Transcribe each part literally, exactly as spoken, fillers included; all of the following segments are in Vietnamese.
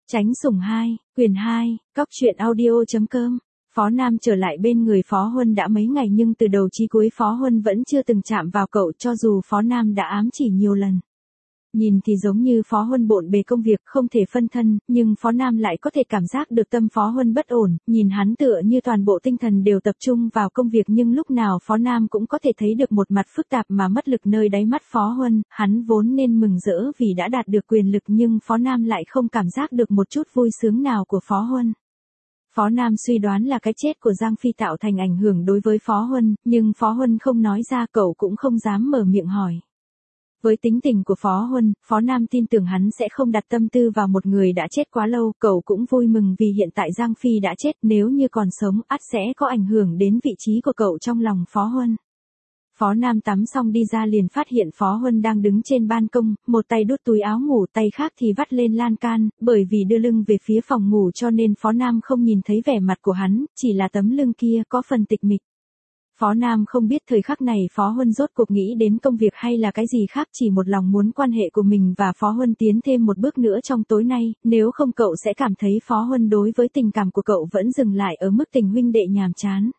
Tránh sủng hai, quyền hai, cóc truyện audio.com. Phó Nam trở lại bên người Phó Huân đã mấy ngày nhưng từ đầu chí cuối Phó Huân vẫn chưa từng chạm vào cậu cho dù Phó Nam đã ám chỉ nhiều lần. Nhìn thì giống như Phó Huân bộn bề công việc không thể phân thân, nhưng Phó Nam lại có thể cảm giác được tâm Phó Huân bất ổn, nhìn hắn tựa như toàn bộ tinh thần đều tập trung vào công việc nhưng lúc nào Phó Nam cũng có thể thấy được một mặt phức tạp mà mất lực nơi đáy mắt Phó Huân, hắn vốn nên mừng rỡ vì đã đạt được quyền lực nhưng Phó Nam lại không cảm giác được một chút vui sướng nào của Phó Huân. Phó Nam suy đoán là cái chết của Giang Phi tạo thành ảnh hưởng đối với Phó Huân, nhưng Phó Huân không nói ra cậu cũng không dám mở miệng hỏi. Với tính tình của Phó Huân, Phó Nam tin tưởng hắn sẽ không đặt tâm tư vào một người đã chết quá lâu, cậu cũng vui mừng vì hiện tại Giang Phi đã chết, nếu như còn sống ắt sẽ có ảnh hưởng đến vị trí của cậu trong lòng Phó Huân. Phó Nam tắm xong đi ra liền phát hiện Phó Huân đang đứng trên ban công, một tay đút túi áo ngủ, tay khác thì vắt lên lan can, bởi vì đưa lưng về phía phòng ngủ cho nên Phó Nam không nhìn thấy vẻ mặt của hắn, chỉ là tấm lưng kia có phần tịch mịch. Phó Nam không biết thời khắc này Phó Huân rốt cuộc nghĩ đến công việc hay là cái gì khác, chỉ một lòng muốn quan hệ của mình và Phó Huân tiến thêm một bước nữa trong tối nay, nếu không cậu sẽ cảm thấy Phó Huân đối với tình cảm của cậu vẫn dừng lại ở mức tình huynh đệ nhàm chán.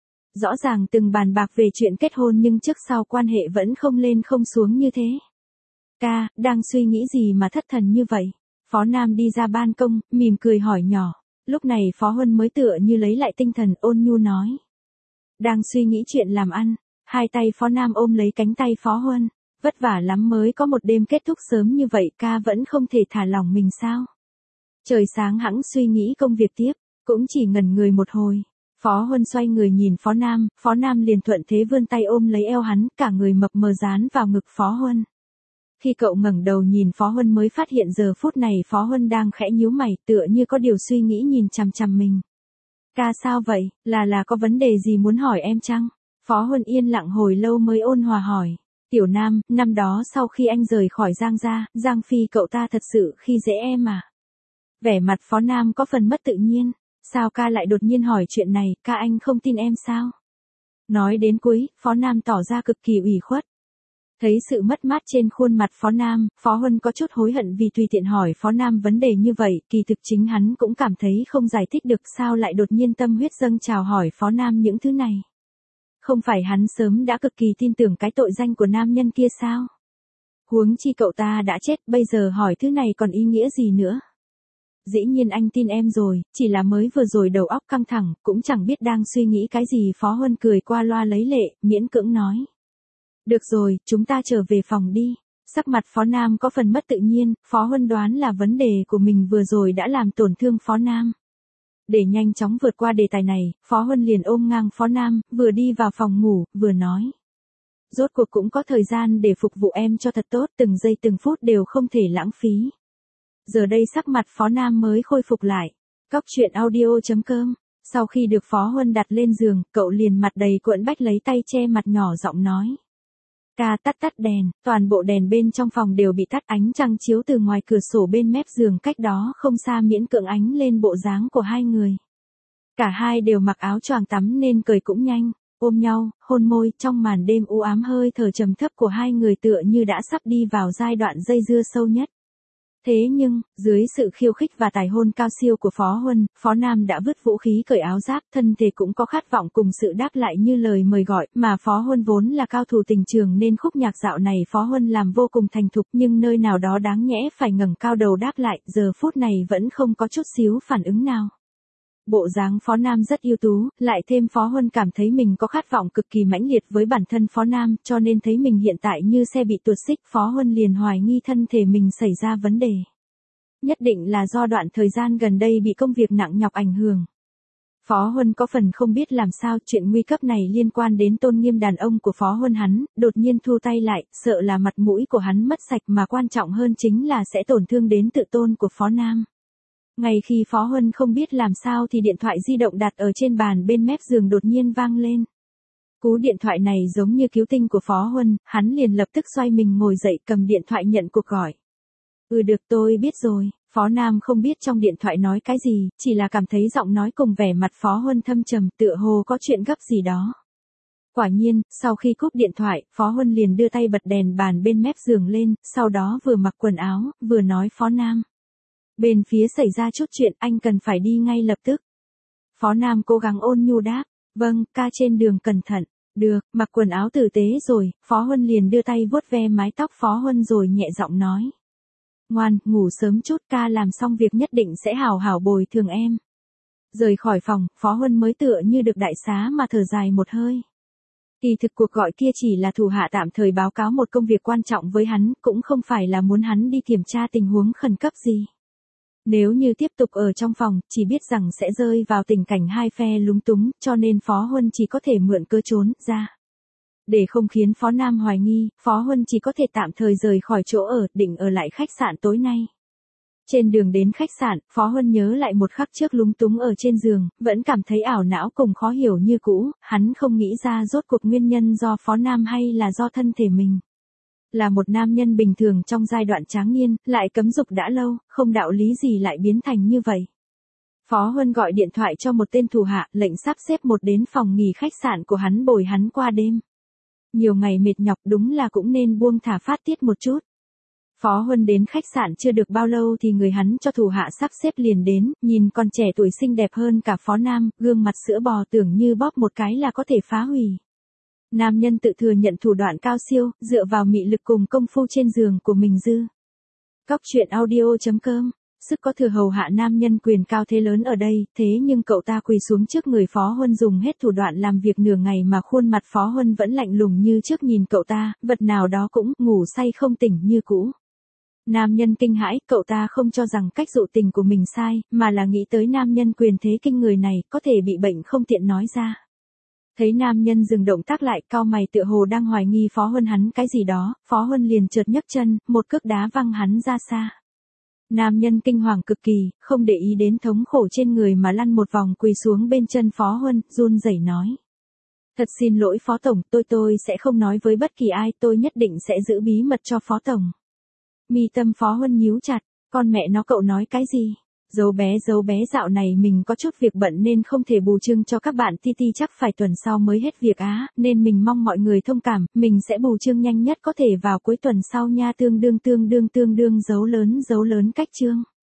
Rõ ràng từng bàn bạc về chuyện kết hôn nhưng trước sau quan hệ vẫn không lên không xuống như thế. Ca, đang suy nghĩ gì mà thất thần như vậy? Phó Nam đi ra ban công, mỉm cười hỏi nhỏ. Lúc này Phó Huân mới tựa như lấy lại tinh thần ôn nhu nói. Đang suy nghĩ chuyện làm ăn. Hai tay Phó Nam ôm lấy cánh tay Phó Huân. Vất vả lắm mới có một đêm kết thúc sớm như vậy, ca vẫn không thể thả lỏng mình sao? Trời sáng hẵng suy nghĩ công việc tiếp, cũng chỉ ngẩn người một hồi. Phó Huân xoay người nhìn Phó Nam, Phó Nam liền thuận thế vươn tay ôm lấy eo hắn, cả người mập mờ dán vào ngực Phó Huân. Khi cậu ngẩng đầu nhìn Phó Huân mới phát hiện giờ phút này Phó Huân đang khẽ nhíu mày, tựa như có điều suy nghĩ nhìn chằm chằm mình. Ca sao vậy, là là có vấn đề gì muốn hỏi em chăng? Phó Huân yên lặng hồi lâu mới ôn hòa hỏi. Tiểu Nam, năm đó sau khi anh rời khỏi Giang gia, Giang Phi cậu ta thật sự khi dễ em à? Vẻ mặt Phó Nam có phần mất tự nhiên. Sao ca lại đột nhiên hỏi chuyện này, ca anh không tin em sao? Nói đến cuối, Phó Nam tỏ ra cực kỳ ủy khuất. Thấy sự mất mát trên khuôn mặt Phó Nam, Phó Huân có chút hối hận vì tùy tiện hỏi Phó Nam vấn đề như vậy, kỳ thực chính hắn cũng cảm thấy không giải thích được sao lại đột nhiên tâm huyết dâng trào hỏi Phó Nam những thứ này. Không phải hắn sớm đã cực kỳ tin tưởng cái tội danh của nam nhân kia sao? Huống chi cậu ta đã chết, bây giờ hỏi thứ này còn ý nghĩa gì nữa? Dĩ nhiên anh tin em rồi, chỉ là mới vừa rồi đầu óc căng thẳng, cũng chẳng biết đang suy nghĩ cái gì. Phó Huân cười qua loa lấy lệ, miễn cưỡng nói. Được rồi, chúng ta trở về phòng đi. Sắc mặt Phó Nam có phần mất tự nhiên, Phó Huân đoán là vấn đề của mình vừa rồi đã làm tổn thương Phó Nam. Để nhanh chóng vượt qua đề tài này, Phó Huân liền ôm ngang Phó Nam, vừa đi vào phòng ngủ, vừa nói. Rốt cuộc cũng có thời gian để phục vụ em cho thật tốt, từng giây từng phút đều không thể lãng phí. Giờ đây sắc mặt Phó Nam mới khôi phục lại. Cóc truyện audio.com. Sau khi được Phó Huân đặt lên giường, cậu liền mặt đầy cuộn bách lấy tay che mặt nhỏ giọng nói. Ca tắt tắt đèn, toàn bộ đèn bên trong phòng đều bị tắt, ánh trăng chiếu từ ngoài cửa sổ bên mép giường cách đó không xa miễn cưỡng ánh lên bộ dáng của hai người. Cả hai đều mặc áo choàng tắm nên cười cũng nhanh, ôm nhau, hôn môi, trong màn đêm u ám hơi thở trầm thấp của hai người tựa như đã sắp đi vào giai đoạn dây dưa sâu nhất. Thế nhưng, dưới sự khiêu khích và tài hôn cao siêu của Phó Huân, Phó Nam đã vứt vũ khí cởi áo giáp, thân thể cũng có khát vọng cùng sự đáp lại như lời mời gọi, mà Phó Huân vốn là cao thủ tình trường nên khúc nhạc dạo này Phó Huân làm vô cùng thành thục, nhưng nơi nào đó đáng nhẽ phải ngẩng cao đầu đáp lại, giờ phút này vẫn không có chút xíu phản ứng nào. Bộ dáng Phó Nam rất ưu tú, lại thêm Phó Huân cảm thấy mình có khát vọng cực kỳ mãnh liệt với bản thân Phó Nam, cho nên thấy mình hiện tại như xe bị tuột xích, Phó Huân liền hoài nghi thân thể mình xảy ra vấn đề. Nhất định là do đoạn thời gian gần đây bị công việc nặng nhọc ảnh hưởng. Phó Huân có phần không biết làm sao, chuyện nguy cấp này liên quan đến tôn nghiêm đàn ông của Phó Huân hắn, đột nhiên thu tay lại, sợ là mặt mũi của hắn mất sạch mà quan trọng hơn chính là sẽ tổn thương đến tự tôn của Phó Nam. Ngay khi Phó Huân không biết làm sao thì điện thoại di động đặt ở trên bàn bên mép giường đột nhiên vang lên. Cú điện thoại này giống như cứu tinh của Phó Huân, hắn liền lập tức xoay mình ngồi dậy cầm điện thoại nhận cuộc gọi. Ừ được tôi biết rồi, Phó Nam không biết trong điện thoại nói cái gì, chỉ là cảm thấy giọng nói cùng vẻ mặt Phó Huân thâm trầm tựa hồ có chuyện gấp gì đó. Quả nhiên, sau khi cúp điện thoại, Phó Huân liền đưa tay bật đèn bàn bên mép giường lên, sau đó vừa mặc quần áo, vừa nói Phó Nam. Bên phía xảy ra chút chuyện anh cần phải đi ngay lập tức. Phó Nam cố gắng ôn nhu đáp, vâng, ca trên đường cẩn thận. Được, mặc quần áo tử tế rồi, Phó Huân liền đưa tay vuốt ve mái tóc Phó Huân rồi nhẹ giọng nói. Ngoan, ngủ sớm chút, ca làm xong việc nhất định sẽ hào hảo bồi thường em. Rời khỏi phòng, Phó Huân mới tựa như được đại xá mà thở dài một hơi. Kỳ thực cuộc gọi kia chỉ là thủ hạ tạm thời báo cáo một công việc quan trọng với hắn, cũng không phải là muốn hắn đi kiểm tra tình huống khẩn cấp gì. Nếu như tiếp tục ở trong phòng, chỉ biết rằng sẽ rơi vào tình cảnh hai phe lúng túng, cho nên Phó Huân chỉ có thể mượn cớ trốn ra. Để không khiến Phó Nam hoài nghi, Phó Huân chỉ có thể tạm thời rời khỏi chỗ ở, định ở lại khách sạn tối nay. Trên đường đến khách sạn, Phó Huân nhớ lại một khắc trước lúng túng ở trên giường, vẫn cảm thấy ảo não cùng khó hiểu như cũ, hắn không nghĩ ra rốt cuộc nguyên nhân do Phó Nam hay là do thân thể mình. Là một nam nhân bình thường trong giai đoạn tráng niên, lại cấm dục đã lâu, không đạo lý gì lại biến thành như vậy. Phó Huân gọi điện thoại cho một tên thủ hạ, lệnh sắp xếp một đến phòng nghỉ khách sạn của hắn bồi hắn qua đêm. Nhiều ngày mệt nhọc đúng là cũng nên buông thả phát tiết một chút. Phó Huân đến khách sạn chưa được bao lâu thì người hắn cho thủ hạ sắp xếp liền đến, nhìn còn trẻ tuổi xinh đẹp hơn cả Phó Nam, gương mặt sữa bò tưởng như bóp một cái là có thể phá hủy. Nam nhân tự thừa nhận thủ đoạn cao siêu, dựa vào mị lực cùng công phu trên giường của mình dư. Cóc truyện audio chấm com, sức có thừa hầu hạ nam nhân quyền cao thế lớn ở đây, thế nhưng cậu ta quỳ xuống trước người Phó Huân dùng hết thủ đoạn làm việc nửa ngày mà khuôn mặt Phó Huân vẫn lạnh lùng như trước nhìn cậu ta, vật nào đó cũng ngủ say không tỉnh như cũ. Nam nhân kinh hãi, cậu ta không cho rằng cách dụ tình của mình sai, mà là nghĩ tới nam nhân quyền thế kinh người này, có thể bị bệnh không tiện nói ra. Thấy nam nhân dừng động tác lại, cau mày tựa hồ đang hoài nghi Phó Huân hắn cái gì đó, Phó Huân liền chợt nhấc chân, một cước đá văng hắn ra xa. Nam nhân kinh hoàng cực kỳ, không để ý đến thống khổ trên người mà lăn một vòng quỳ xuống bên chân Phó Huân, run rẩy nói. Thật xin lỗi Phó Tổng, tôi tôi sẽ không nói với bất kỳ ai, tôi nhất định sẽ giữ bí mật cho Phó Tổng. Mi tâm Phó Huân nhíu chặt, con mẹ nó cậu nói cái gì? Giấu bé giấu bé dạo này mình có chút việc bận nên không thể bù trương cho các bạn ti ti chắc phải tuần sau mới hết việc á, nên mình mong mọi người thông cảm, mình sẽ bù trương nhanh nhất có thể vào cuối tuần sau nha tương đương tương đương tương đương dấu lớn dấu lớn cách trương.